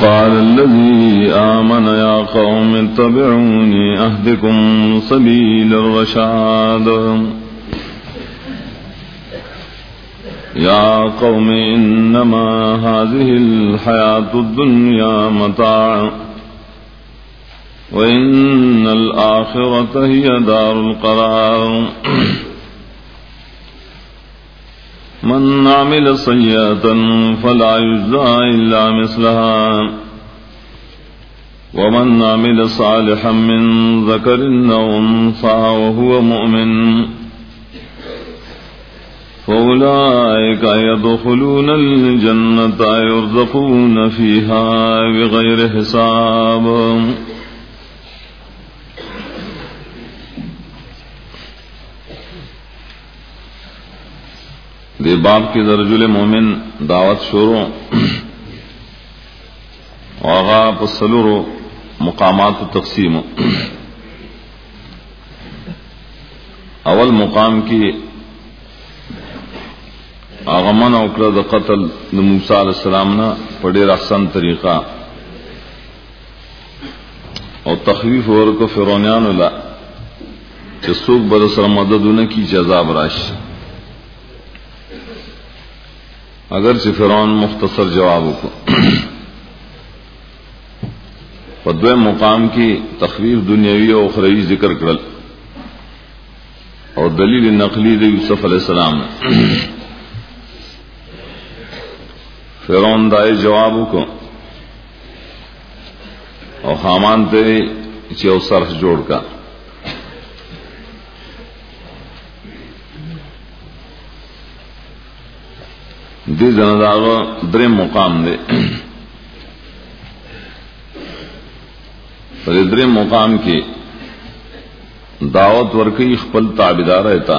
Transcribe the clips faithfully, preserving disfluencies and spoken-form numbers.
وقال الذي آمن يا قوم اتبعوني أهدكم سبيل الرشاد يا قوم إنما هذه الحياة الدنيا متاع وإن الآخرة هي دار القرار من عمل سيئة فلا يجزى إلا مثلها ومن عمل صالحا من ذكر أو أنثى وهو مؤمن فأولئك يدخلون الجنة يرزقون فيها بغير حساب. دے باب کی درجل مومن دعوت شروع آغا پسلور مقامات تقسیم. اول مقام کی آغمن اکڑا دا قتل دا موسیٰ علیہ السلام نا پڑیر احسن طریقہ اور تخویف ورکو فرعونیان اللہ چسوک برسر مددونا کی جزاب راش. اگرچہ فرعون مختصر جواب کو پدوے مقام کی تخویف دنیاوی و اخروی ذکر کرل اور دلیل نقلی دے یوسف علیہ السلام فرعون دائے جواب کو اور حامان تے چیو سرح جوڑ کا دی جنداغ درم مقام دے پر درم مقام کی دعوت ورکی خپل تابعدار رہتا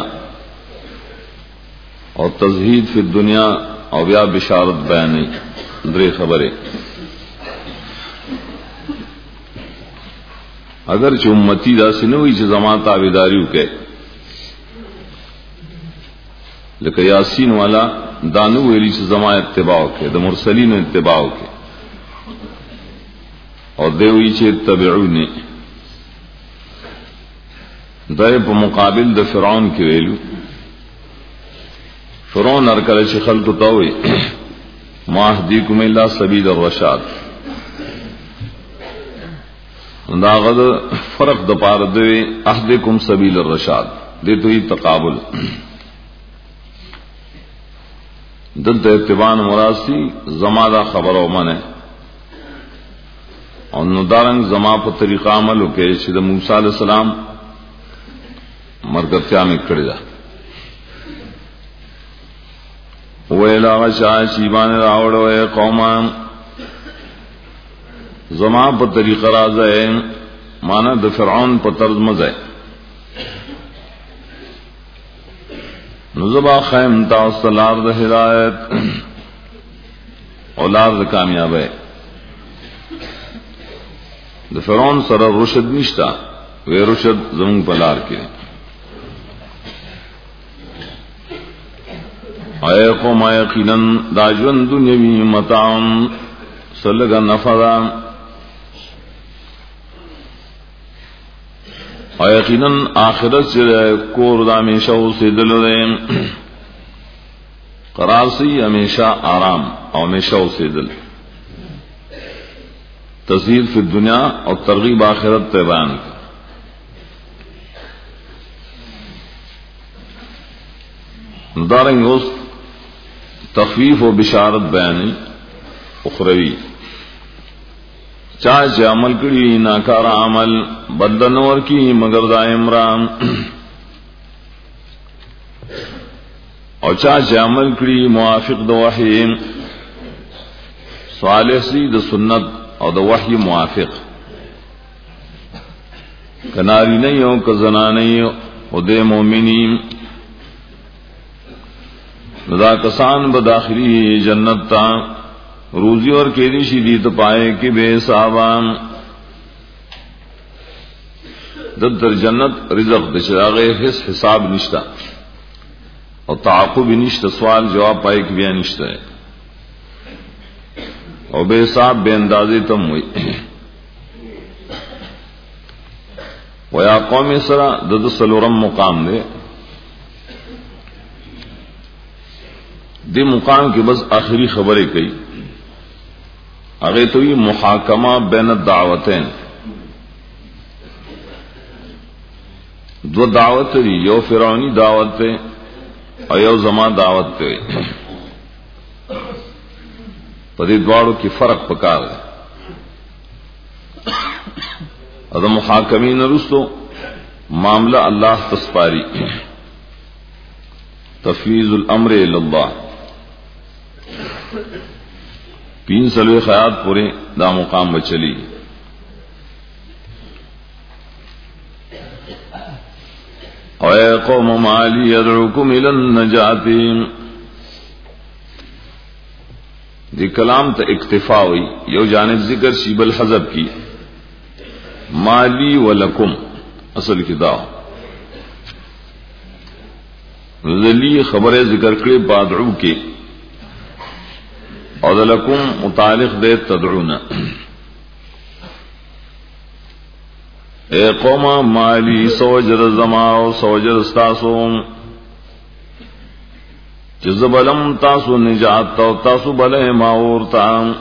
اور تزہید فی الدنیا اور بیا بشارت بیانی درے خبریں. اگر چھ امتی دا سنوی چھ زمان تابعداریو کے لکہ یاسین والا دانو ویلی چھ زمان اتباع کے دا مرسلین اتباع کے اور دیوی چھ اتبعونی دائے پا مقابل دا فرعون کی ویلو. فرعون ارکل چھ خلق تاوی ما اہدیکم اللہ سبیل الرشاد دا غد فرق دا پار دوی اہدیکم سبیل الرشاد دے تو ہی تقابل دلتا اتبان مراسی زما دا خبر و من ہے اور ندارنگ زما پا طریقہ عملو کے چھ موسیٰ علیہ السلام مرگتیا میں کردہ ویلا غشا چیبان راوڑ وے قومان زما پا طریقہ رازہ مانا دا فرعون پا طرز مزہ نزبا خیم تاوست لار دا ہدایت اور لار دا کامیاب ہے. دا فرعون سر رشد نشتا وے رشد زمون پا لار کے اے قوم یقیناً دا جون دنیاوی متاعن سلگا نفدا اور یقیناً آخرت سے کور دا ہمیشہ اسے دل رہے قرار سی ہمیشہ آرام اور ہمیشہ اسے دل تزہیر فی الدنیا اور ترغیب آخرت تیبان دارنگ اس تخفیف و بشارت بیانی اخروی چاچے عمل کری ناکارا عمل بدلنور کی مگر دا عمران اور چاچے عمل کری موافق دا وحی صالح سی دا سنت اور دا وحی موافق کناری نہیں ہو کزنا نہیں ہو دے مومنین دا کسان بداخلی جنت تا روزی اور کیری شدید پائے کہ بے صحابان دد در جنت رزق دشراغے حس حساب نشتا اور تعاقب نشتا سوال جواب پائے کہ بیا نشتا ہے. او بے حساب بے اندازی تم ہوئی ویا قوم سرا دد سلورم مقام دے دی مقام کی بس آخری خبریں کئی اگے تو یہ محاکمہ بین الدعوتین دو دعوت دی یو فرعونی دعوت تے اور یو زمان دعوت تے پدی دوارو کی فرق پکار ہے ادھا محاکمین رسو معاملہ اللہ تسپاری تفویض الامر الاللہ تین سلوے خیات پورے دا مقام بچلی اے قوم مالی ادعوکم الی النجات دی کلام تا اکتفا ہوئی یو جانب ذکر شیب الحزب کی مالی ولکم اصل کی داو ذلی خبر ذکر کرے بادعو کے اور لکم متعلق دے تدعون اے قوم مالی سوجر زماو سوجر استاسوم جز بلم تاسو نجات تو تاسو بلے ماورتا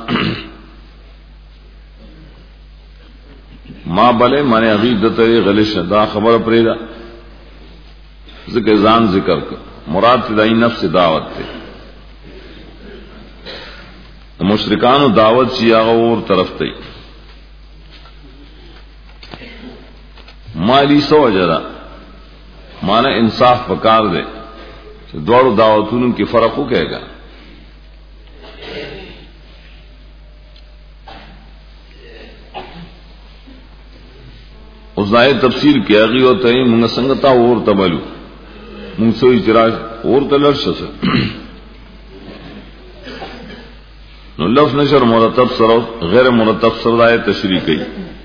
ما بلے مانے عقیدت غلش دا خبر پریدا ذکر زان ذکر کر مراد تدائی نفس دعوت تے مشرکان و دعوت چیا اور طرف تے مالی سو جرا مانا انصاف پکار دے دوڑ دعوتون کی فرق ہو کہے گا اس دائے تفسیر کیا گئی ہوتا ہے منگا سنگتا اور تبلو منگ سوئی چراج اور تلرش سے نو لفظ نشر مرتب سر غیر مرتب سر دائے تشریح کی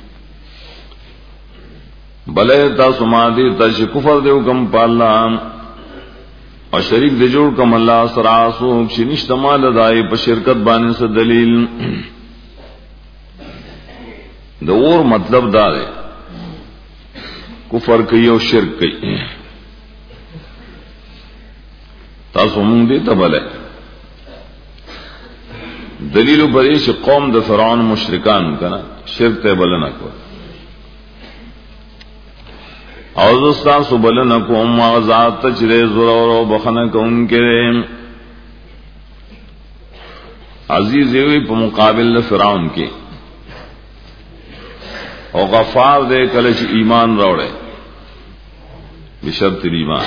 بلے تا سمادی تا شکفر دیو کم پالا اور شریک دے جوڑ کم اللہ سراسو شنشت مال دائی پا شرکت بانے سے دلیل دا اور مطلب دا دے کفر کئی اور شرک کئی تاسو مونگ دے تبلے دلیل بریش قوم دا فرعون مشرکان کنا شرک تے بلنا کو اوزستا سبلن کو مغزات تچرے ضرور و بخنک ان کے عزیز ہوئی پا مقابل فرعون کے اور غفار دے کلچ ایمان روڑے بشرط ایمان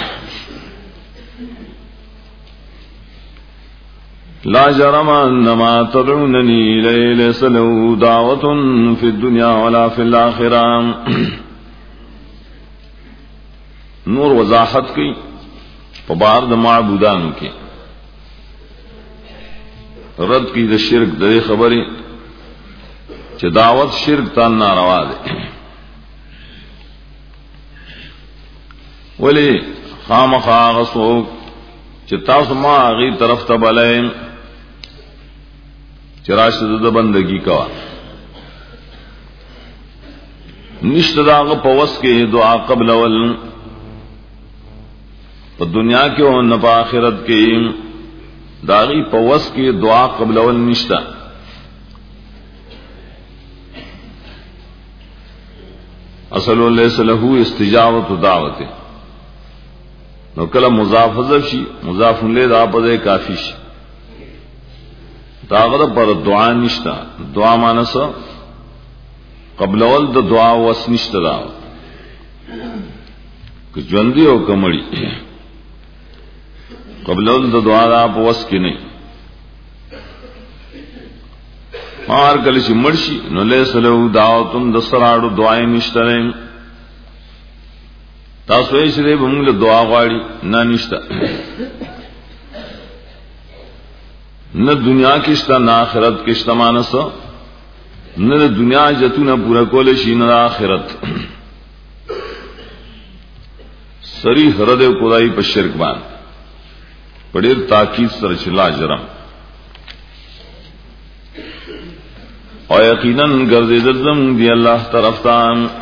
لا جرم انما تدعوننی الیہ لیس له دعوت فی الدنیا ولا فی الاخرہ نور وضاحت کی پبار د معبودانو کی رد کی د شرک د خبریں چه دعوت شرک تا ناروا دے ولی خامخا غسوک چه تاسو ما آغی طرف تبلائیں چراش د بندگی کوا نشت داغ پوس کے دعا قبل اول پا دنیا کے و نپا آخرت کے داغی پوس کے دعا قبل اول نشتا اصل اللہ صلحو استجابت و دعوت نو کلا مضاف حذف شی مضاف لے دا پدے کافی شی داغت پر دعا نشتا دعا مانسا قبل اول دا دعا وس نشتا دا کہ جوندی ہو کمڑی قبل اول دا دعا دا پوس کی نہیں مار کلشی مرشی نو لے سلو دعوتن دسراڑو دعائیں نشتا رہیں تاسو ایش دے بمونگ دعا غاڑی نا نشتا نہ دنیا کشتا نہ آخرت کشتا مانسا نہ دنیا جتو نہ پورا کولشی نہ آخرت سری حرد قدائی پر شرک بان پڑیر تاکید سر چلا جرم او یقینا ګرځیدل دی الله طرف ته.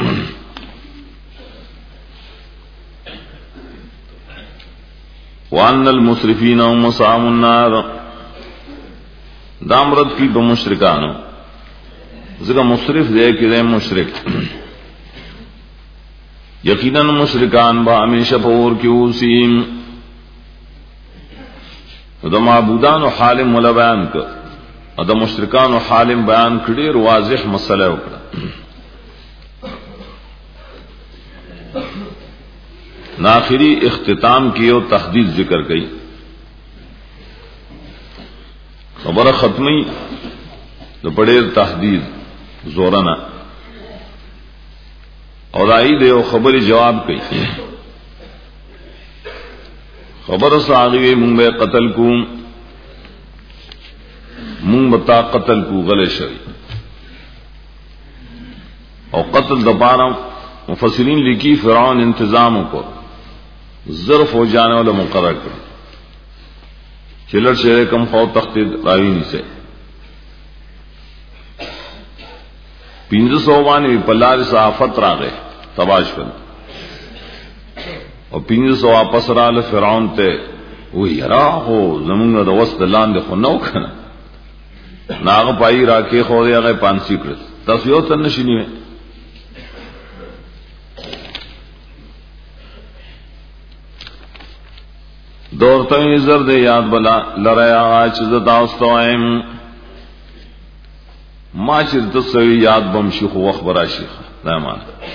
وان المسرفین هم مصاب النار دامرد کی بمشرکانو ذکر مصرف دے کہ دے مشرک یقیناً مشرکان با ہمیشہ پور کی اوسیم دا معبودان و حالم مولا بیان کر دا مشرکان و حالم بیان کردیر واضح مسئلہ اکڑا. ناخری اختتام کی و تحدید ذکر گئی خبر ختمی تو بڑے تحدید زورنا اور آئی دے و خبر جواب کئی خبر ساغوی منگ بے قتل کو منگ بتا قتل کو غلے شوی اور قتل دپارا مفسرین لکی فرعون انتظاموں کو ظرف ہو جانے والا مقرر کر چلر شہر کم خو تخت راوینی سے پینز سو بانی پلار صحافت را گئے تباش کر اور پینز سو واپس رال فرعون تے وہ یرا ہو زمون دا وسط لاندے خو نو کنا ناغ پائی را کے خو دے گئے پانسی کرت تصویو تن نشینی میں دورتویں زرد یاد بلا لریا آج زداستوائم ما چر تصوی یاد بم شیخ وقت برا شیخ دائمان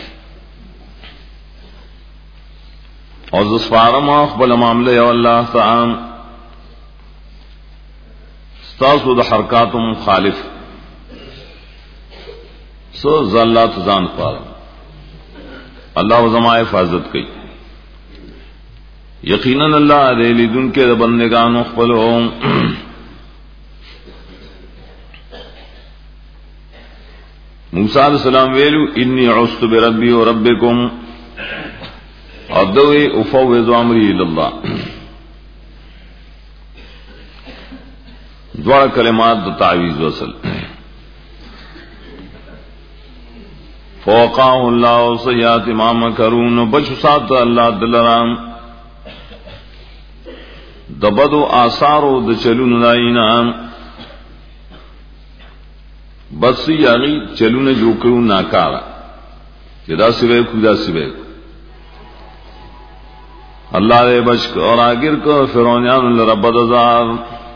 اور زسفارم اقبل معاملے واللہ تعام ستاسو دا حرکاتم خالف سو زالات زان پارم اللہ وزمائے حفاظت کی یقیناً اللہ دے لیدن کے بندگان اقبل ہوں. موسیٰ علیہ السلام ویلو انی عصت بربی و ربکم ادوی افوض امری الاللہ دوار کلمات دا تعویز وصل فوقاہ اللہ سیات امام کرون بچ سات اللہ دلرام دبدو آثارو د چلون دائینا بس یعنی چلون جو کرو ناکارا جدا سوے کو دا سوے کو اللہ دے بچ اور آگر کو فرعونیان لربد عذاب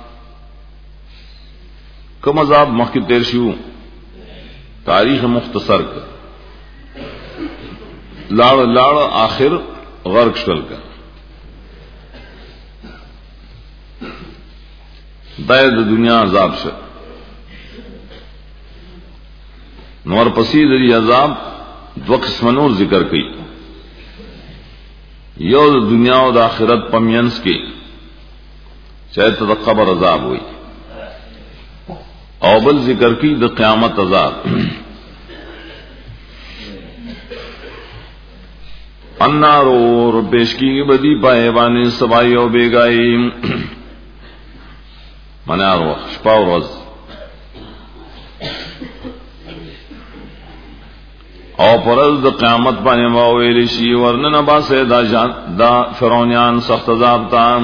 کم عذاب مخی تیر شو تاریخ مختصر کا لاڑ لاڑ آخر غرق شل کا دائے دا دنیا عذاب سے نور پسید دی عذاب دو قسم نور ذکر کی یو دا دنیا و دا آخرت پمینس کی چاہے تا دا قبر عذاب ہوئی اوبل ذکر کی دا قیامت عذاب النارو اور پیش کی بدی پائے بانی سبائی و بیگائی منار وقت شپا و روز او پرز دا قیامت پانے باویلی شی ورنن باسے دا, دا فرعونیان سخت عذاب تام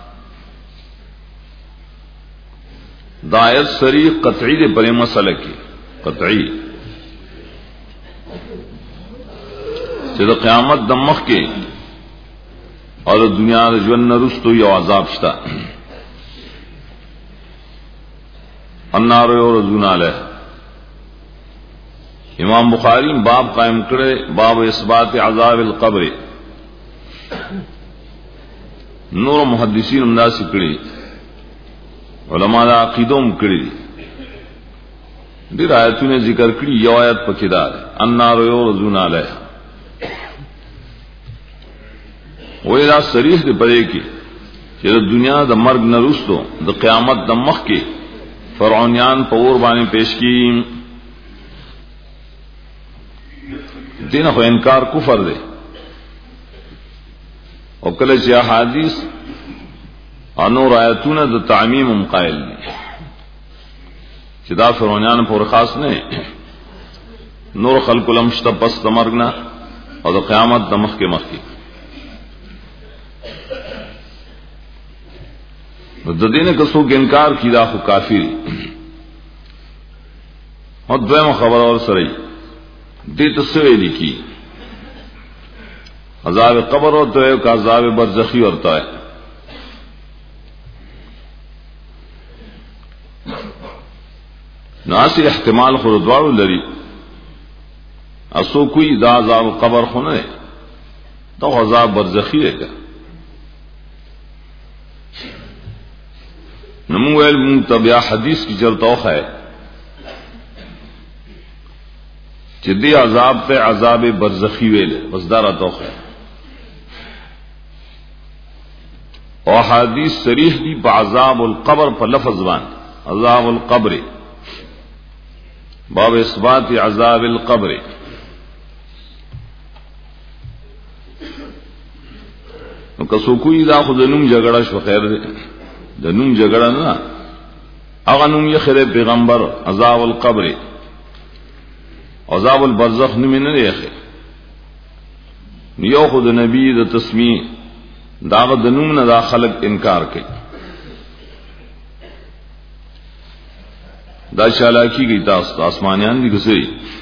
دایت سری قطعی دے پر مسئلہ کی قطعی چہ دا قیامت دمخ کے اور دنیا دا جون رستو یو عذاب شتا النار یعرضون علیہ. امام بخاری باب قائم کرے باب اثبات عذاب القبر نور محدثین امداسی کری علماء عقیدوم کری دیر آیتوں نے ذکر کری یو آیت پکیدار النار یعرضون علیہ ویلا صریح دے پڑے کی کہ دنیا دا مرگ نرستو دا قیامت دا مخ کے فرعونیان پور بانے پیش کی دین خو انکار کفر دے اور کلچ احادیث انور آیتون دا تعمیم قائل دی چې دا فرعونان پر خاص نه نور خلق لمشت پس تمرغنا او د قیامت د مخ کې مخ کې د دینه که څوک انکار کی دا خو کافر او دویمه خبر اور سره دې تسوی لیکي عذاب قبر ہوتا ہے کا عذاب برزخی ہوتا ہے ناصر احتمال خود دوارو لري اسو کوئی دا عذاب قبر خو نه تو عذاب برزخی ہے کا نمو ویل منتبع حدیث کی چلتا ہے چې دی عذاب ته عذاب برزخی ویل بس دارا توخ ہے اور حدیث صریح دی بعذاب القبر پر لفظ بان عذاب القبر باب اثبات عذاب القبر نو کسو کوئی دا خود نوم جګړه شو خیر دی د نوم جګړه نه هغه نوم یې خیر پیغمبر عذاب القبر عذاب البرزخ نوم نه دی اخی یو خود نبی د تسمیه داغ دنوم نہ دا خلق انکار کی دا چالاکی گئی تاس آسمانیان دی کسی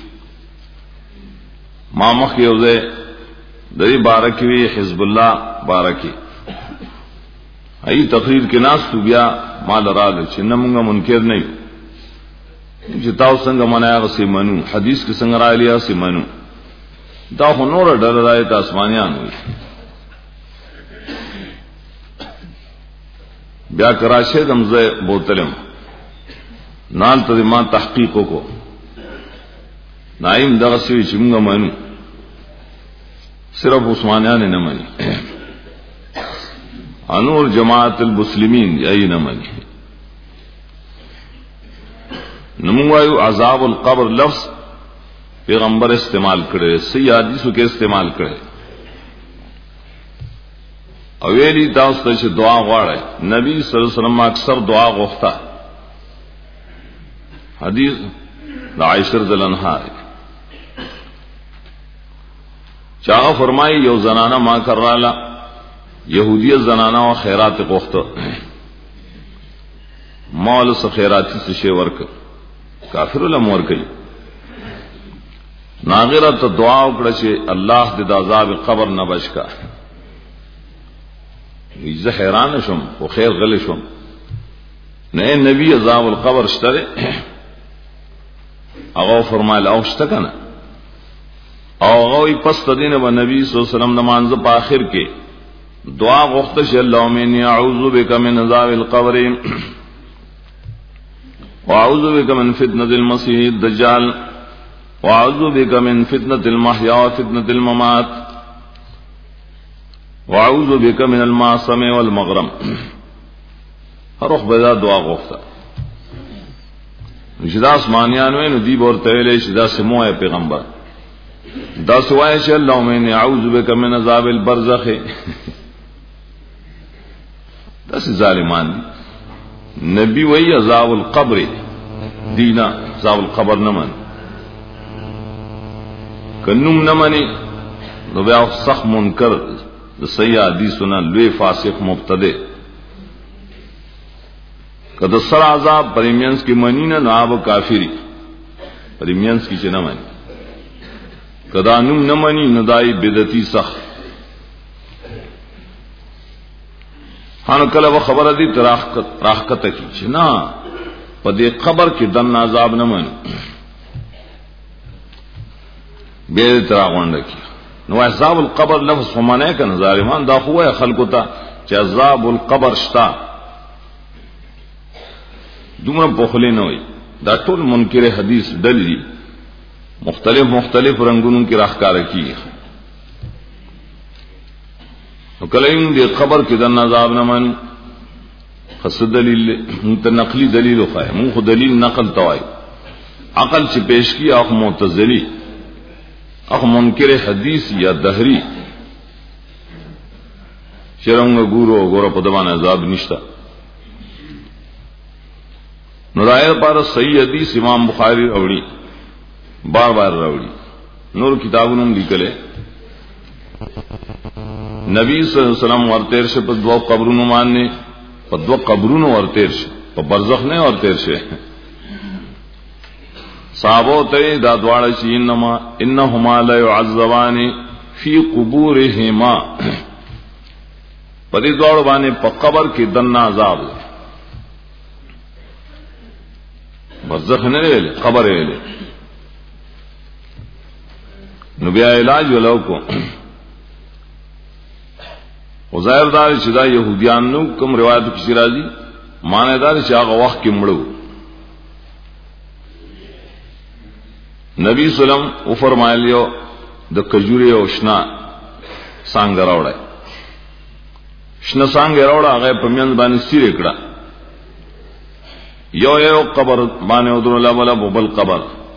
مامخ کے اوزے دری بارکی وی حزب اللہ بارکی ای تقریر کے ناس تو بیا مال رال چنہ منگا منکر نہیں جتاو سنگا منایا غسی منو حدیث کے سنگ رائے لیا سی منو دا خو نور ڈر رائے تا آسمانیان ہوئی بیا کراچے دمزے بوتلم نال تدما تحقیقوں کو نائم دغسی چمگا منو صرف عثمانیان نے نہ منی انور جماعت المسلمین یہی نہ منی نموایو عذاب القبر لفظ پیغمبر استعمال کرے سی حدیثوں کے استعمال کرے اویلی تاسو ته چې دعا غواړي نبی صلی الله علیه وسلم اکثر دعا غوښتا حدیث د عائشہ رضی الله عنها چاغه فرمایي یو زنانه ما کراله يهوديه زنانه او خیرات غوښته مال سره خیراتی څه شی ورک کافر له مور کوي ناغره ته دعا وکړه چې الله دې د عذاب قبر نه بچا زه حیران شوم خو خیر غل شوم نه نبی عذاب القبر شته هغه فرمایله او شته کنه او هغه پس تدینه و نبی صلی الله علیه وسلم نماز په اخر کې دعا غوښته چې اللهم انی اعوذ بک من عذاب القبر واعوذ بک من فتنة المسیح الدجال واعوذ بک من فتنة المحیا وفتنة الممات واعوذ بک من المعصم والمغرم روح بدا دعا غوښته جدا اسمانیان وینو دی ورته ویلې چې دا سموه پیغمبر دا سوای چې اللهم انی اعوذ بک من عذاب البرزخ دا سي ظالمان نبی وی عذاب القبر دینا عذاب القبر نمن کنم نمنی نو بیا صح منکر د صحیح حدیثنا لوی فاسق مبتدع کده سر عذاب پریمینس کی منینا ناب کافری پریمینس کی چنه مانی کدا نم نمانی ندای بدعتی صح ہن کله خبر دی تراخت راخت کی چنا پدې قبر کې دن عذاب نه من به تراغوند کی نو عذاب القبر لفظ فمانه کنه ظالمان دا خو خلکو ته چې عذاب القبر شتا دومره په خله نه وي دا ټول منکر حدیث دلی مختلف مختلف رنگونو کې راخکار کی او کله دې قبر کې د عذاب نه من خص دلیل انت نقلی دلیل خو مو خو دلیل نقل توای عقل چې پیش کی اخ معتزلی اخ منکر حدیث یا دهری شرنګ ګورو ګورو په دمانه عذاب نشتا نرائر پر صحیح حدیث امام بخاری راوڑی بار بار راوڑی نور کتابوں نے لکھلے نبی صلی اللہ علیہ وسلم ورتیر سے پر دو قبرونو ماننے پر دو قبرونو ورتیر سے پر برزخ نے ورتیر سے صحابو تے دا دوار چی انما انہما لا يعذبان فی قبورہما پدی دوار بانے پر قبر کی دن عذاب لے برزخ نے لے لے قبر لے لے نبی علاج ولو کو وظاہر دار چدا یہودیان نو کم روایت کی راضی معنی دار چاغ وقت کی مڑو نبی سلم او فرمایلیو د کجوری او شنا سانګ راوړای شنا سانګ راوړا هغه په میند باندې سیر کړه یو یو قبر باندې ودرو لا ولا بل قبر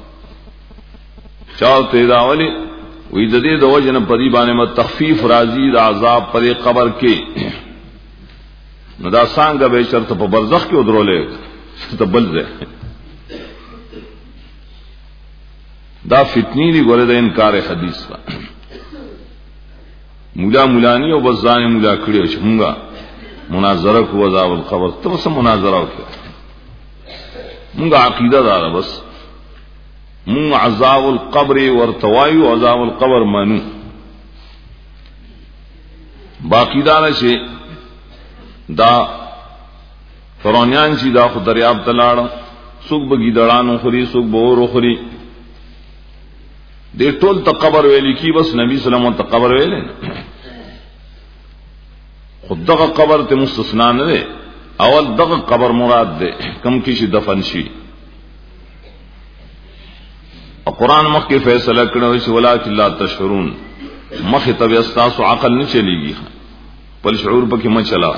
چاو ته دا ولی وې د دې د وجنه پدی باندې مت تخفیف راضی د عذاب پر قبر کې نو دا څنګه به شرط په برزخ کې ودرولې ته بل ځای دا فتنی دی ګوره د انکار حدیث کا مولا مولانی او بزان مولا کړي چې مونږه مناظره کو عذاب القبر ته سم مناظره وکړه مونږه عقیده دار بس مون عذاب القبر ورتوایو عذاب القبر منو باقی دار شي دا فرعونیان چې دا خو دریاب تلاړ سوق بگی دړانو خوري سوق بورو خوري دې ټول ته قبر ویل کی بس نبی صلی الله علیه وسلم ته قبر ویل خود دغه قبر ته مستثنا نه ده اول دغه قبر مراد ده کم کی شي دفن شي قرآن مخ کے فیصلہ کرنے سے ولکن لا تشعرون مخ تب استاس عقل نہیں چلے گی پل شعور پہ مت چلا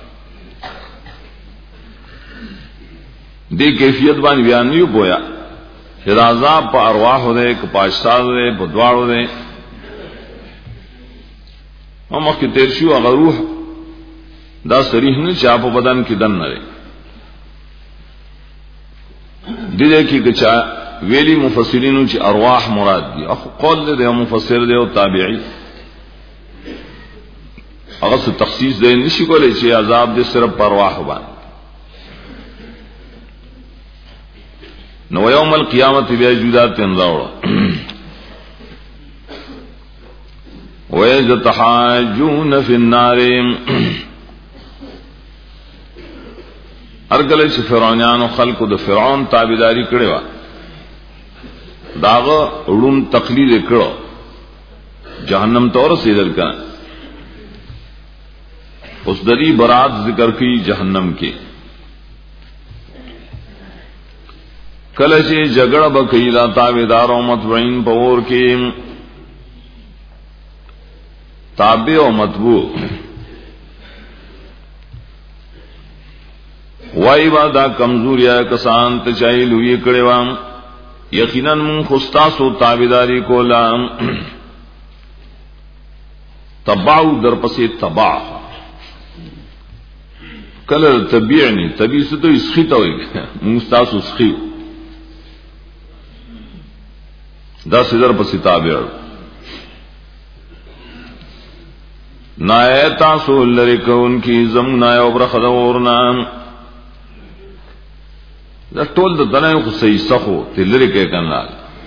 دے کیفیت بانی بیان نہیں بویا کہ عذاب پا ارواح ہو دے کہ پاشتاز ہو دے بدوار ہو دے مخ کے تیرشیو اگر روح دا سریح نہیں چاپ بدن کی دن نہ رے دے دے کی کہ ویلی مفسرینو چې ارواح مراد دي اخو قول دې مفسر دی او تابعی هغه څه تخصیص دی نشي کولای چې عذاب دې صرف پر ارواح باندې نو یوم القیامت بیا جودات تنراو وَيَتَحَاجُّونَ فِي النَّارِ ارګل چې فرعونانو خلقو د فرعون تابعداري کړې و داغه علوم تقلید کړو جہنم تور سیدل کا اس دری برات ذکر کی جہنم کے کلشی جگڑ بکیلا تابعداروں متبعین پور کے تابع و متبوع وائی بادا کمزوریا کسان تچائی لوی کڑے وام یقیناً من خستاسو تابداری کو لام تباو در پسی تباع کلر تبیعنی تبیع سے تو اسخیتا ہوئی من خستاسو اسخیو دا سی در پسی تابع نائے تاسو لرکو ان کی زم نائے وبرخد ورنام دا ټول د دنه خو صحیح سخو تلری کې کنال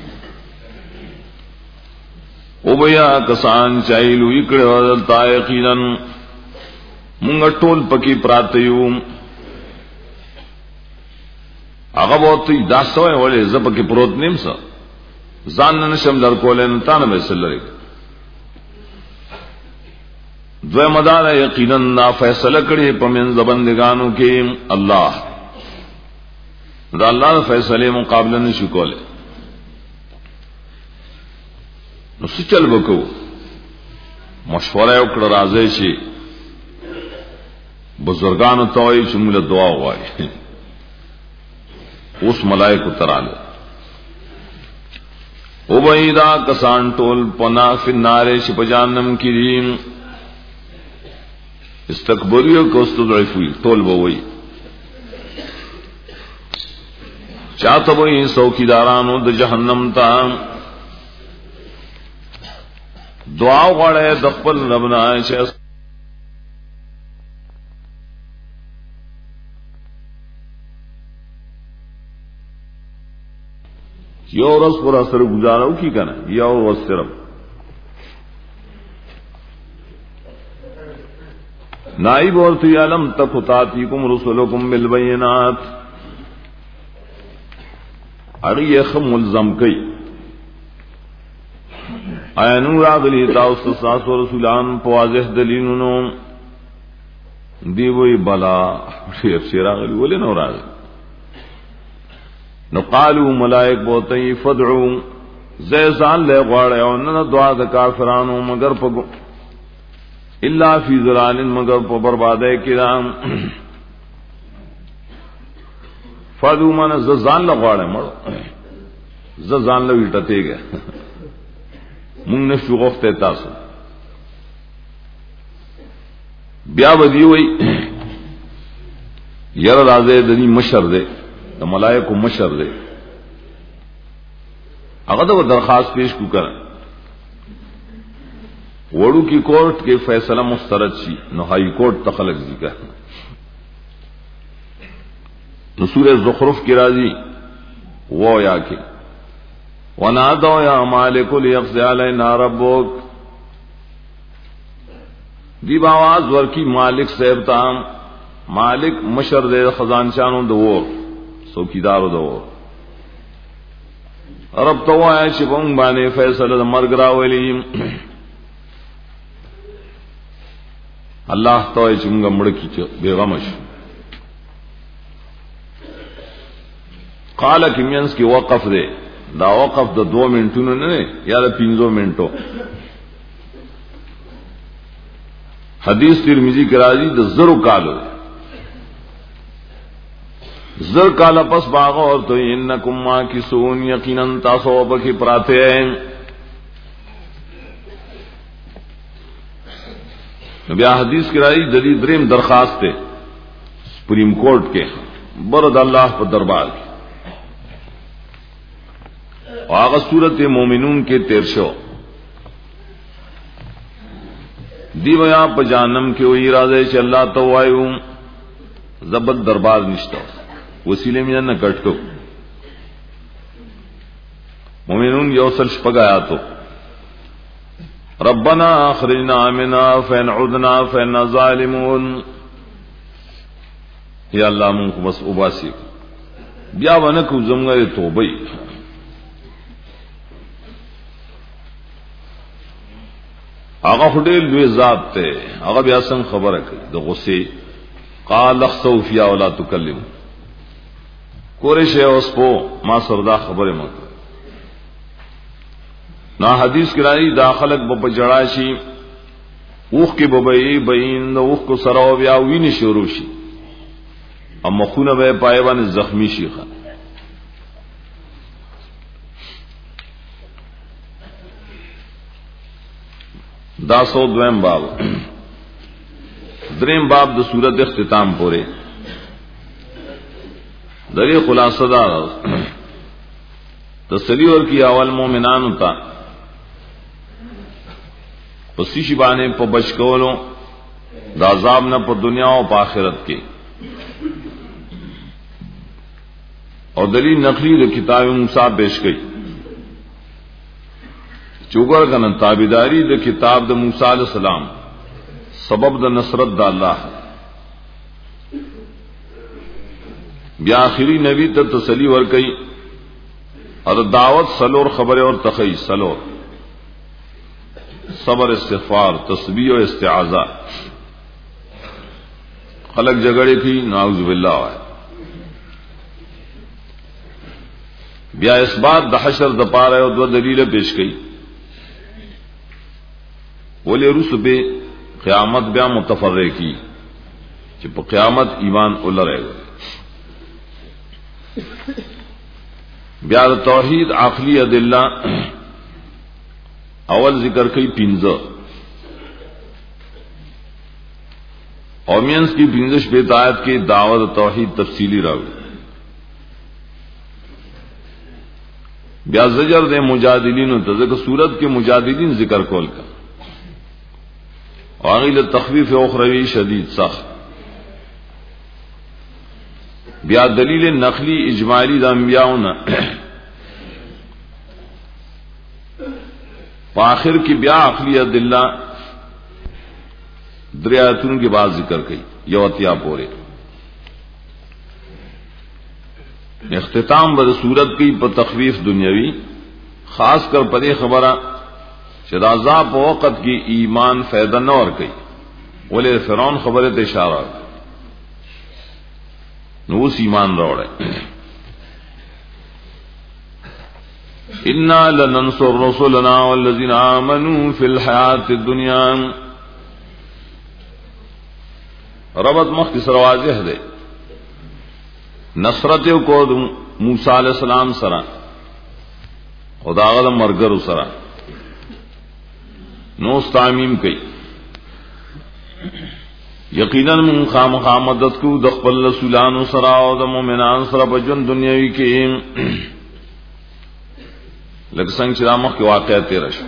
او بیا کسان چایلو یکړه ولتا یقینا مونږ ټول پکې پراتیو هغه وته دا سوې ولې زب کې پروت نیم سو ځان نه شم در کولن تانه مې سلری دوی مدار یقینا نا فیصله کړي په من زبندگانو کې الله دا اللہ فیصلے مقابلہ نشو کولے نو سچل بکو مشورہ وکړه راځي چې بزرگانو توي چې موږ دعا وایي اوس ملائکه تراله او بيدا کسان ټول پنا فنار شپ جهنم کې دي استکبریو کوستو ضعیفوی ټول بووي چاته وې څوکیدارانو د جهنم ته دعا غواړي د خپل رب نه چې یو ورځ پر اثر گزارو کی کنه یو ورځ صرف نائب اور تی علم تفتاتیکم رسولکم بالبینات اغی خم ملزم کئی اینو راغلی تاوست ساس و رسولان پوازح دلینونو دیوئی بلا شیف شیراغلی ولی نو راغلی نو قالو ملائک بوتئی فدعو زیزان لے غواڑے اوننا دعا دا کافرانو مگر پگو الا فی ظلال مگر پا بربادے کرام فدعو من زیزان لے غواڑے مرو زیزان لے ویٹتے گئے مونگ نشو غفتے تاسو بیا بدی ہوئی یر رازے دنی مشر دے دا ملائکو مشر دے اگر دا وہ درخواست پیش کو کریں وڑو کی کورٹ کے فیصلہ مسترد شی نو ہائی کورٹ تخلق ذکر نو سورہ زخرف کی راضی وہ یا کہ وَنَادَوْا يَا مَالِكُ لِيَقْضِ عَلَيْنَا رَبُّكَ دیب آواز ورکی مالک صاحب تام مالک مشر دے خزانچانوں دور سوکیدارو دور رب تو آیا چپنگ بانے فیصلہ دا مرگ راولی اللہ تو آیا چپنگا مڑکی چا بیغمش قال کمینس کی وقف دے دا وقف دا دو منٹوں نے یا دا پینزو منٹوں حدیث ترمذی کی راضی دا زرو کالو زر کالا پس باغ اور تو انکم ماکثون یقیناً تاسو بکی پراتے ہیں بیا حدیث کی راضی جدید دریم درخواست تے سپریم کورٹ کے برد اللہ پر دربار کی آغا صورت مومنون کے تیر شو دی ویا پا جانم کے وہی رازے چھ اللہ تو آئیو زبط دربار نشتا وسیلے میں نہ کٹ کو مومنون یوسل شپگایا تو ربنا اخرجنا منا فین عدنا فین ظالمون یا اللہ من کو بس اباسی بیا ونکو زمگر توبی آغا خڈیل دوی ذات تے آغا بیاسن خبر ہے دو غصے قال اخسو فیا ولا تکلم کورش ہے اس پو ما سردا خبر مت نا حدیث کرائی داخلک بپ جڑاشی اوخ کی ببئی بین اوخ کو سراو بیا وینی شروع شی ام مخون بے پایوان زخمی شیخا دا سو دویم باب دریم باب دا سورت اختتام پورے دری خلاصہ دا تسلی اور کی اول مومنان تا پسی شبانے پا بچکولو دا عذاب نہ پا دنیا و پا آخرت کے اور دلیل نقلی دا کتاب موسیٰ پیش گئی چوگر کا تابیداری دا کتاب دا موسیٰ علیہ السلام سبب دا نصرت دا اللہ بیا آخری نبی تا تسلی ورکی اور دعوت سلور خبر اور تخی سلور صبر استغفار تسبیح و استعاذہ خلق جگڑی تھی نعوذ باللہ ہے بیا اس بات دا حشر دا پا رہے اور دو دلیل پیش گئی ولی رس بے قیامت بیا متفرع کی چپ قیامت ایمان اللہ رہے گا بیا توحید عقلی ادلہ اول ذکر کی پنزہ اور مینس کی پنزش بیت آیت کی دعوت توحید تفصیلی راوی بیا زجر دے مجادلین ته ځکه صورت کې مجادلین ذکر کول کا او غیل تخفیف اخروی شدید سخت. بیا دلیل نقلی اجمالی د انبیاءونه په آخر کې بیا عقلی ادله دریاتون کے بعد ذکر کئی یوتیا پورے اختتام بد صورت کی پر تخفیف دنیاوی خاص کر پدے خبرہ شدازا وقت کی ایمان فیدہ نہ اور کئی بولے فرعون خبر اشارہ نوس ایمان روڑے انا لننصر رسلنا والذین آمنوا فی الحیات الدنیا. ربط مختصر واضح دے نصرت کو موسیٰ علیہ السلام سرا خدا غد مرگر سرا نوس تعمیم کئی یقیناً من خام خامدت کو دخبل رسولان سرا و د مومنان سرا بجن دنیاوی کے لگ سنگ چرامخ کے واقعہ تیرہ شو.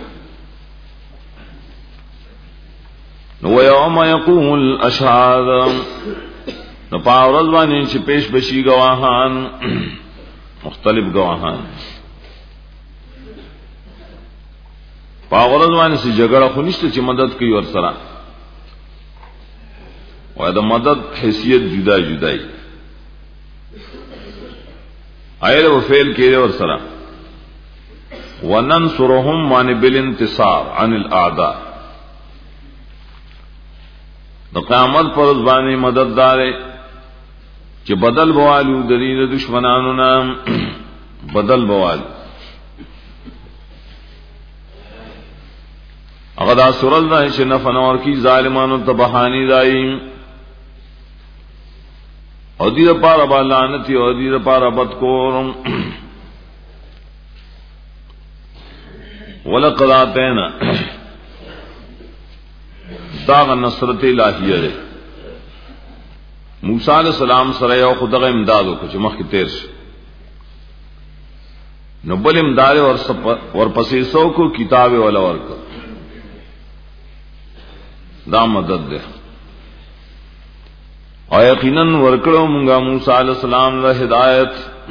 وَيَوْمَ يَقُومُ الْأَشْهَادُ نو پاورز باندې چې پیش بشي گواهان مختلف گواهان پاورز باندې چې جګړه خو نشته چې مدد کوي ور سره وای د مدد حیثیت جدا جدای ایله و فعل کې ور سره وننصرهم معنی بالانتصار عن الاعداء. د قیامت پر ځبانه مدددار چې بدل بوالو د دې دشمنانو نام بدل بوال هغه دا سورل نه چې نه فنور کی ظالمانو ته بهاني دایم او دې لپاره بالانتی او دې لپاره بدکورم ولقد اتینا داغ نصرت الہیہ دے موسیٰ علیہ السلام سره یو خدغه امدادو کو چې مخکې تیر شي نو بل امداد اور اور پسې سو کو کتاب ولا ورکو دا مدد ده او یقینا ورکړو مونږه موسی علیہ السلام له ہدایت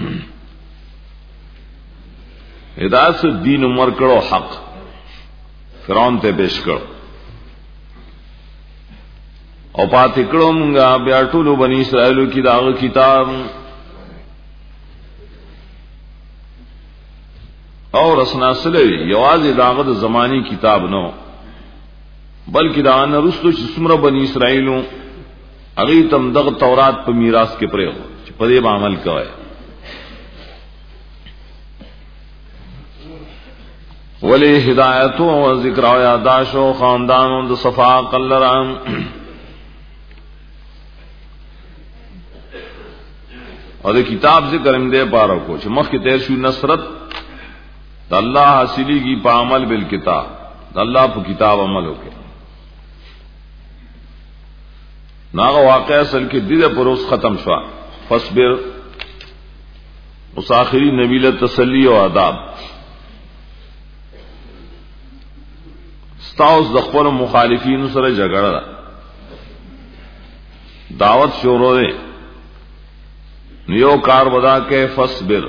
ہدایت سے دین ورکړو حق فرعون ته پیش کړو او پاتې کړو مونږه بیا ټول بنی اسرائیل کی داغه کتاب او رسنا سلوی یوازې داغه د زمانی کتاب نو بلکې دا ان رسو چې څومره بنی اسرائیل هغه تم دغه تورات په میراث کې پرې چې په دې عمل کوي ولی ہدایت و ذکر و یاداش و خاندان و صفا قلرام اور دے کتاب ذکر ام دے پارا کو چھ مخ کی تیر شو نصرت دا اللہ حاصلی کی پا عمل بالکتاب دا اللہ پا کتاب عمل ہو کے ناغا واقع اصل کے دید پروس ختم شوا فصبر اس آخری نبیل تسلی و عذاب ستاوس دخپل مخالفین سره جګړه دعوت شروع ده نیو کار ودا کې فصبر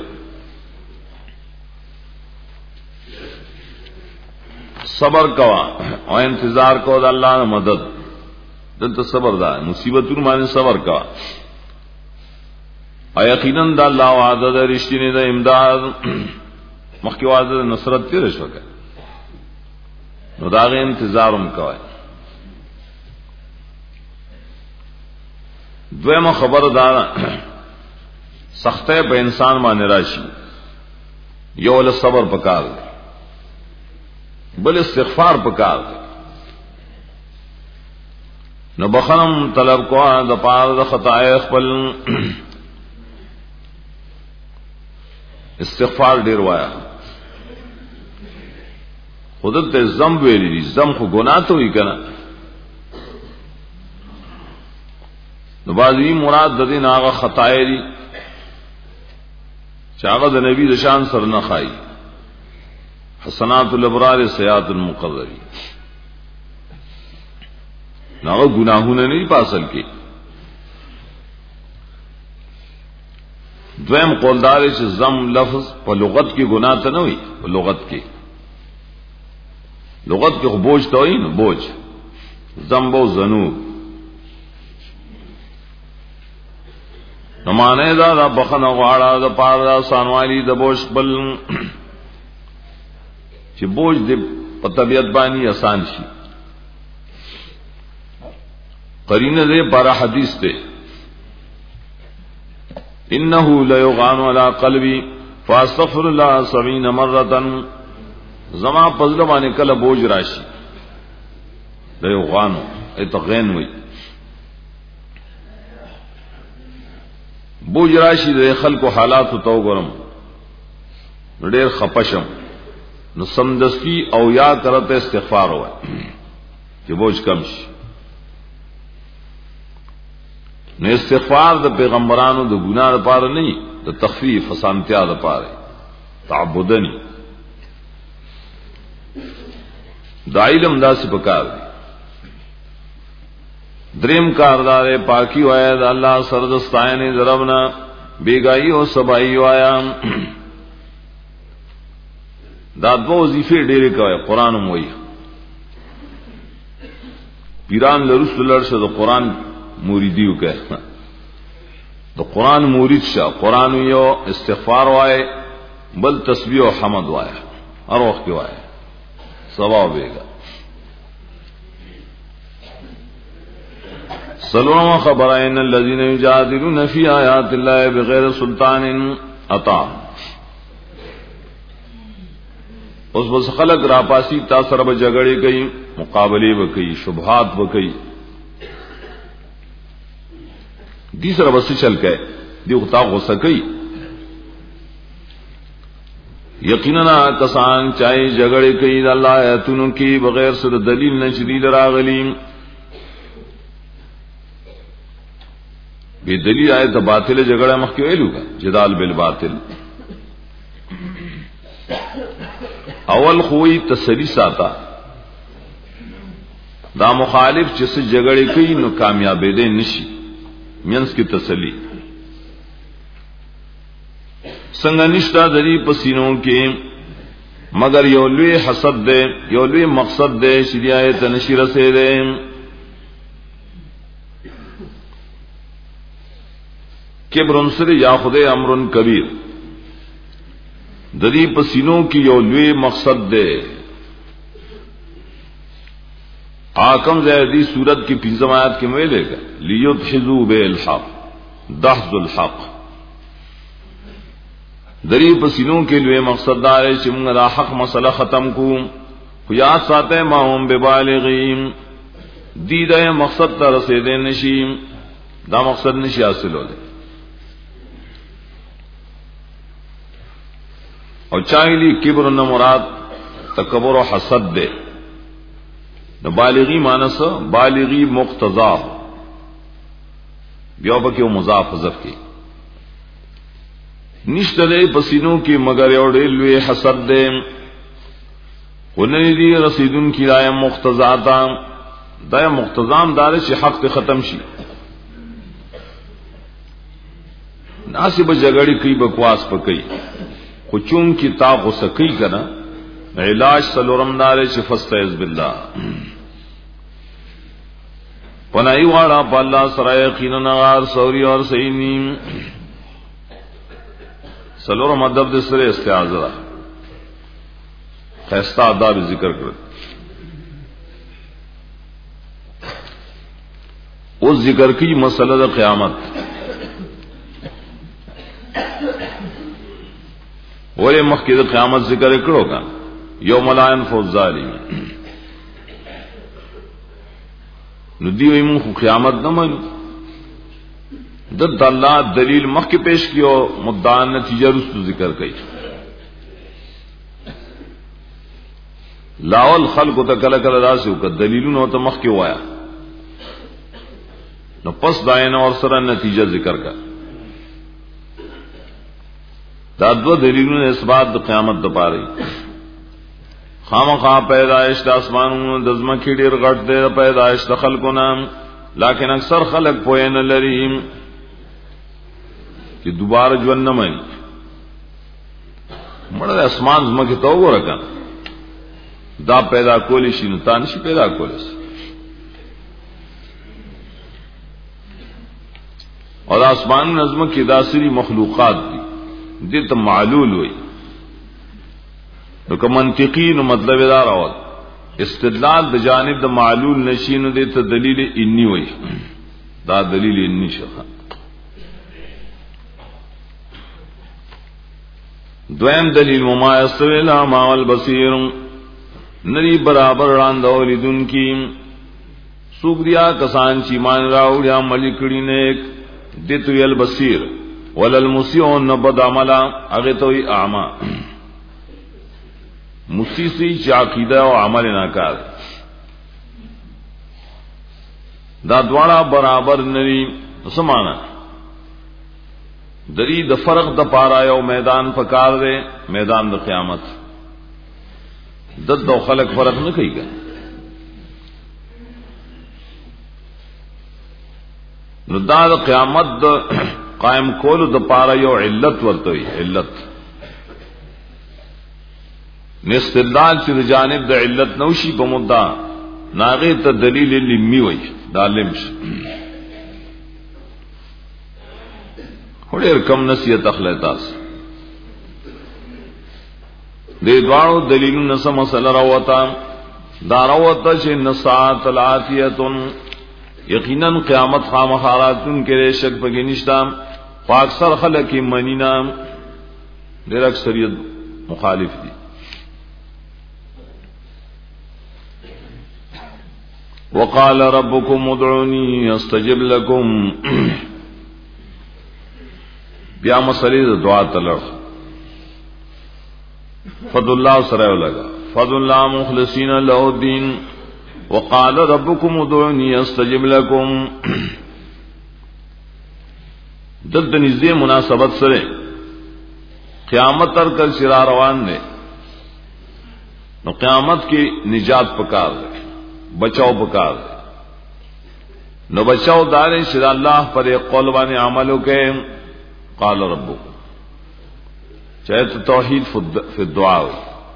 صبر کوا او انتظار کو د الله مدد دلته صبر ده مصیبتونو باندې صبر کوا او یقینا د الله وعده د رښتینی د امداد مخکې وعده د نصرت تیر شوکه نو داغه انتظارم کوي. دویمه خبر دا سخته په انسان باندې راشي یو له صبر پکار بل استغفار پکار نو بخنم طلب کو د پاره د خطای خپل استغفار ډیر وایا خودت ته زم ویلی دي زم خو ګناه ته وی کنه نو بازی مراد د دین هغه خطای دي چې هغه د نبی د شان سره نه خای حسنات الابرار سیئات المقررین ناغه گناہونه نه پاسل کی. دویم قولدار چې زم لفظ په لغت کې گناہ ته نه وي، په لغت کې لغت کې خو بوج ته وي، نو بوج ذنب او ذنوب نو معنی دا د بخنه غواړه د پاره سانوالی د بوج بل چې بوج دې په طبيعت باندې آسان شي. قرینه دې پر حدیث ته انه لا يغان على قلبي فاستغفر الله سبعين مره زما پزله باندې کله بوج راشي لا يغان اتغین وي بوج راشي د خلکو حالات تو ګورم ډېر خپشم نو سمدستی او یا کرته استغفار وای چې بوج کم شي. نو استغفار د پیغمبرانو د ګناه لپاره نه، د تخفیف اسانتیا لپاره تعبدنی د علم داسې پکار دی. دریم کاردار پاکی وایا د الله سره د ستاینې دربنا بیګای او سبای وایا دا دو وظیفه ډېرې کوي. قران موي پیران له رسول الله سره د قران مریدیو کوي، د قران مرید شه قران یو استغفار وای بل تسبیح او حمد وای هر وخت وای ثواب ویګا. سلام خبرین الذين يجادلون في آيات الله بغير سلطان عطا. اوس بس خلق را پاسی تا سره به جګړې کوي، مقابله وکړي، شبهات وکړي، دي سره بس چل کئ دی غتا غوسه کوي. یقینا کسان چای جګړې کوي د الله آیاتونو کې بغیر سره دلیل نشدید راغلي، بے دلیل آیت باطل جګړه مخکې ویلو کا جدال بالباطل. اول خوې تسلی ساته دا مخالف چې څه جګړې کوي نو کامیابې دي نشي، مینس کی تسلی څنګه نشتا د دې پسینو کې مگر یو لوی حسد ده، یو لوی مقصد ده چې دی آیت نشي رسېده. کبرن سره یا خدای امرن کبیر د دې پسینو کې یو لوی مقصد ده. آکم زیدی صورت کی پنځم آیات کې مې لګا لیدحذو بالحق دحذ الحق. دری پسینوں کے لیے مقصد دار ہے چې موږ دا حق مسله ختم کو. خو یاد ساته ما هم ببالغین دی دا مقصد ته رسیدې نشي، دا مقصد نشي حاصلول. او چاہلی کبر نہ مراد تکبر و حسد دے. نو بالغی مانس بالغی مقتضا بیا بکی و مضاف حذف کی نشتلے پسینوں کی مگر یوڑے لوی حسد دے. وننی دی رسیدن کی دائم مقتضا تا دائم مقتضام دارے چی حق تے ختم شی. ناسب جگڑی کئی بکواس پکئی خو چون کی تا غصہ کئی کنا علاج سلورم دارے چی فاستعذ باللہ پنائی وارا پا اللہ سرائے یقینا غار سوری اور سینیم. سلورم ادب دے سرے استعاذہ خیستہ آداب ذکر کرد. اس ذکر کی مسئلہ دا قیامت ولی مخکې د قیامت ذکر کړو کا یوم لا ينفع الظالمین. نو دی وی مون قیامت نه مانو د الله دلیل مخکې پیش کیو مدعا نتیجه رستو ذکر کړي. لاول خلق ته کله کله راسو ک دلیلونو ته مخکې وایا نو پس داینه اور سره نتیجه ذکر کا. دا دو دلیلونه اثبات د قیامت د پاره خامخا پیدائش د اسمانونو د زمکې ډیر غټ دی پیدائش د خلقونه لیکن اکثر خلق پوهه نه لري چې دوباره ژوند نه مانی مړ د اسمان زمکې ته وګوره دا پیدا کولی شي نو تا نشي پیدا کولی اور آسمان نظم کی داسری مخلوقات دی دې ته معلول وي نو که منطقي نو مطلب دا راوړ استدلال د جانب د معلول نشي نو دې ته دلیل انی وي دا دلیل انی شخه دویم دلیل مما یستوی الاعمى والبصیر نری برابر راندو لیدون کی سوګریا کسان چې مان راوړیا عمل کړي نیک دتو یل بصیر وللمسیون نبد عملا هغه ته اعما مسیسی چې عقیده او عمل ناکار دا دواړه برابر نری سمانه دری د فرق د پارا یو میدان پکار دی میدان د قیامت د دو خلق فرق نه کوي نو دا د قیامت د قائم کول د پاره یو علت ورته وي علت نستدلال چې د جانب د علت نوشي په مدعا ناغه ته دلیل لمی وي دا لمش هډیر کم نصیحت اخلاص دې دوانو دلیلونو سم مسله راوتا دا راوتا چې نسات العافیه یقینا قیامت خامخاراتن کې شک پکې نشتا خو اکثر خلک یې منینا ډېر اکثریت مخالف دي وقال ربكم ادعوني استجب لكم بیا مسلې د دعا تلل فضل الله سره ولګا فضل الله مخلصین له الدين وقال ربكم ادعوني استجب لكم دد نږدې مناسبت سره قیامت تر کل شرا روان دي نو قیامت کې نجات پکار دي بچاو پکار دي نو بچاو دار شر الله پر قول باندې عملو کې قال ربكم چاہے توحید فی الدعاء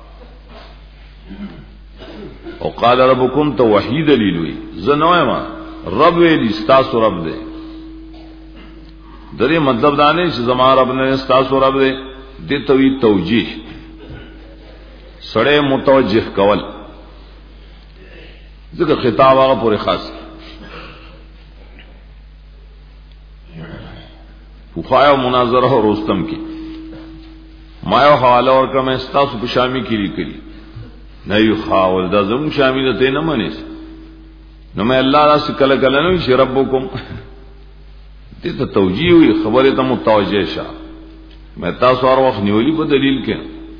او قال ربكم توحید لیلوی زنوه ما رب ویلی ستاسو رب دے دری مطلب دانے چې زما رب نے ستاسو رب دے دیتوی توجیح سڑے متوجہ کول ذکر خطاب آغا پوری خاص فخایو مناظرہ و رستم کی مایو حوالہ اور کا میں ستاسو پشامی کی لی کری نیو خاول دا زمون شاملته نه منیس نو مې الله راس کله کله نو شي ربکم دې ته توجیه وي خبره ته متوجه شه مې تاسو هر وخت نیولې په دلیل کې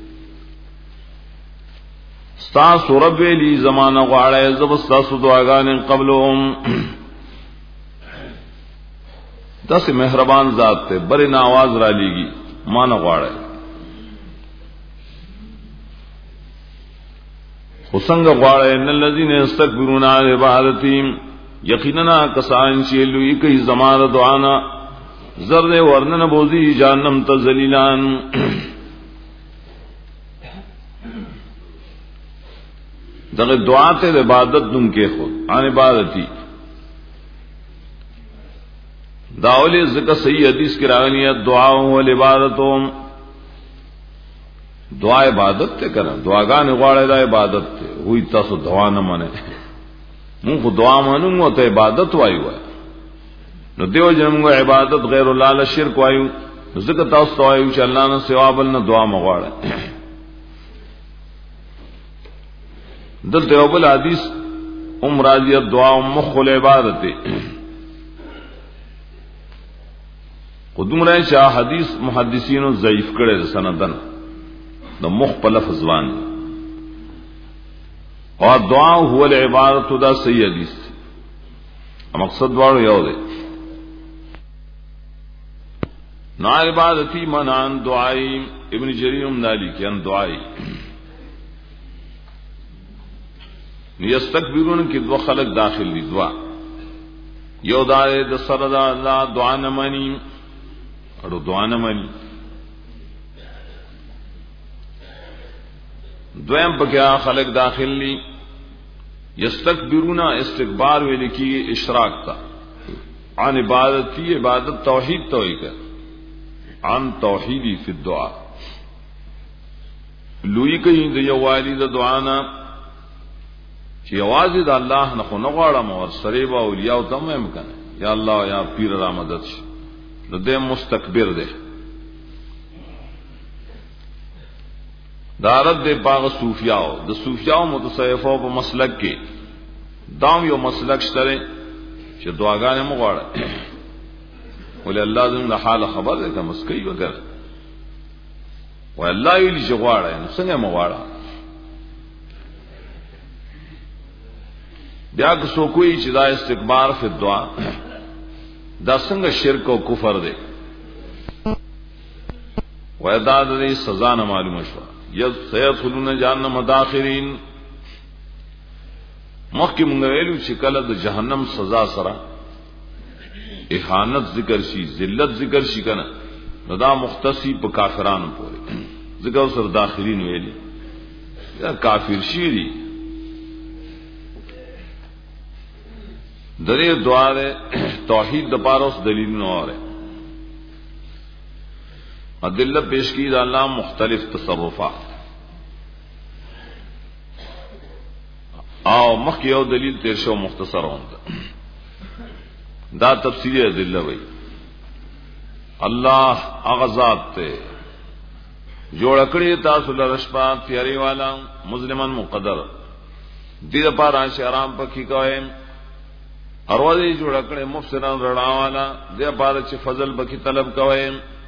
تاسو رب لی زمانہ غواړی زب تاسو دعاګانې قبلهم داسې مهربان ذات ته بری ناواز را لېږي مان غواړی وسنگ غواړي ان الذين يستكبرون عن عبادتي یقینا کسان چې لوی کوي زمانه دعانا زر ورنن بوزي جهنم ته ذلیلان دغه دعا ته عبادت دم کې خود عن عبادتي داولی ذکر صحیح حدیث کی راغلی ہے دعا و عبادتهم دعا عبادت ته کړه دعاګان غواړي دا عبادت ته وې تاسو دعا نه منئ موږ دعا مانو مو ته عبادت وایو نو دیو جنمو عبادت غیر الله له شرک وایو ذکر تاسو وایو چې الله نه سوا بل نه دعا مغواړي دلته یو بل حدیث ام راضیه دعا مخ العبادت قدوم رہے شاہ حدیث محدثین ضعیف کړي سندن د مخ په لفظ باندې او دعا هو العبادت دا صحیح حدیث مقصد واړو یو دی نا عبادتی منان دعائی ابن جریر مالی کی ان دعائی یستکبرون کی دو خلق داخل دی دعا یو دای د سره دا الله دعا نه مانی اړو دعا نه مانی دویم پکیا خلق داخل لی یستکبرون استکبار ویل کی اشراک تا عن عبادت کی عبادت توحید توحید عن توحیدی فی الدعاء لوی کہیں د یو والد دعانا چې आवाज د الله نه خو نه غواړم او سره به اولیاء او تم هم کنه یا الله یا پیر را مدد شي نو دې مستكبر دی دارت دې باغ صوفیاو د صوفیاو متصوفو په مسلک کې دام یو مسلک شته چې دعاګانې مو غواړي ول الله زموږ حال خبر ده کوم مسکی وګر و الله یې لږ غواړي نو څنګه مو غواړي بیا که څوک وي چې دا استکبار فی الدعاء دا څنګه شرک او کفر دی و دا د سزا نه معلومه شو یذ سيدخلون جهنم داخرین مخکې مونږ ویلو چې کله د جهنم سزا سره اهانت ذکر شي ذلت ذکر شي کنه نو دا مختصی په کافرانو پورې ذکر سره داخرین ویلي یا کافر شي دي درې دعا ده توحید د پاره اوس دلیل نه اوري ادله پیش کی دا الله مختلف تصرفات او مخکې یو دلیل تیر شو مختصر وند دا تفصیلی ادله وای الله اغزاد ته جوړ کړی تاسو له رشپا تیاری والا مسلمان مقدر دې لپاره چې آرام پکې کوئ اروازي جوړ کړي مفسران رڼا والا دې لپاره چې فضل بکی طلب کوئ